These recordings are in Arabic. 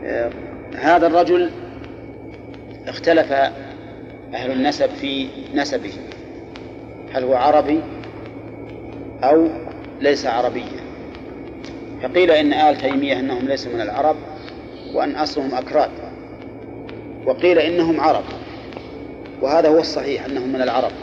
هذا الرجل اختلف أهل النسب في نسبه، هل هو عربي أو ليس عربيا. فقيل إن آل تيمية أنهم ليسوا من العرب وأن أصلهم أكراد، وقيل إنهم عرب، وهذا هو الصحيح أنهم من العرب.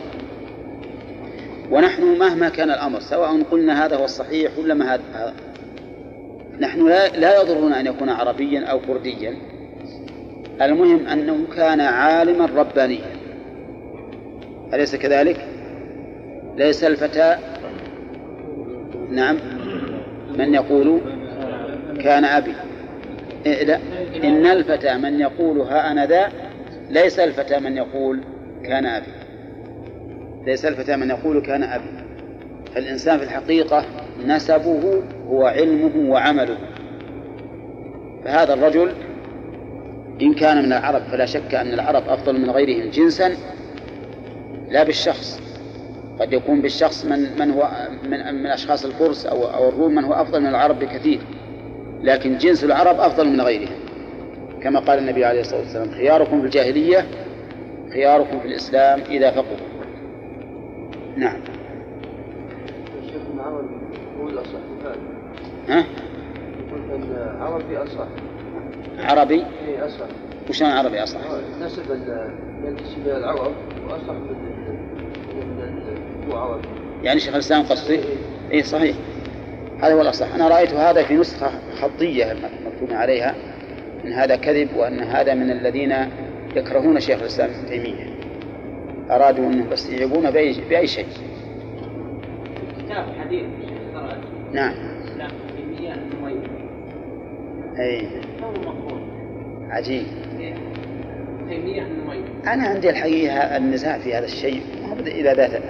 ونحن مهما كان الأمر، سواء قلنا هذا هو الصحيح ولا ما هذا، نحن لا يضرنا أن يكون عربيا أو كرديا، المهم أنه كان عالما ربانيا، أليس كذلك؟ ليس الفتى نعم من يقول كان أبي، لا، إن الفتى من يقول ها أنا ذا، ليس الفتى من يقول كان أبي، ليس الفتى من يقول كان أبي. فالإنسان في الحقيقة نسبه هو علمه وعمله. فهذا الرجل إن كان من العرب فلا شك أن العرب أفضل من غيرهم جنسا، لا بالشخص، قد يكون بالشخص من هو من أشخاص الفرس أو الروم من هو أفضل من العرب بكثير، لكن جنس العرب أفضل من غيرهم، كما قال النبي عليه الصلاة والسلام: خياركم في الجاهلية خياركم في الإسلام إذا فقهوا. نعم. الشيخ العربي هو الأصح. ها؟ يقول أن عربي أصح. عربي؟ إيه أصح. وش معنى عربي أصح؟ نسب ينتسب إلى العرب وأصح من هو عربي. يعني شيخ الإسلام قصدي؟ إيه صحيح، هذا هو الأصح. أنا رأيت هذا في نسخة خطية مكتوب عليها إن هذا كذب، وأن هذا من الذين يكرهون شيخ الإسلام ابن تيمية، أرادوا أنه بس يعيبون بأي شيء. كتاب حديث نعم. الإسلام تيمية النووي. أي. عجيب. تيمية النووي. أنا عندي الحقيقة النزاع في هذا الشيء ما بدأ إلى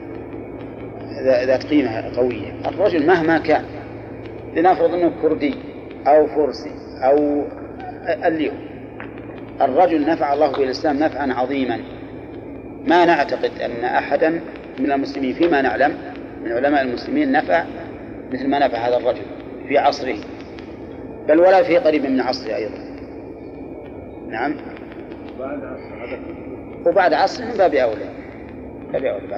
ذات قيمة قوية. الرجل مهما كان، لنفرض أنه كردي أو فرسي أو اليوم، الرجل نفع الله بالإسلام نفعا عظيما، ما نعتقد أن أحدا من المسلمين فيما نعلم من علماء المسلمين نفع مثل ما نفع هذا الرجل في عصره، بل ولا في قريب من عصره أيضا. نعم. وبعد عصر من باب أولى.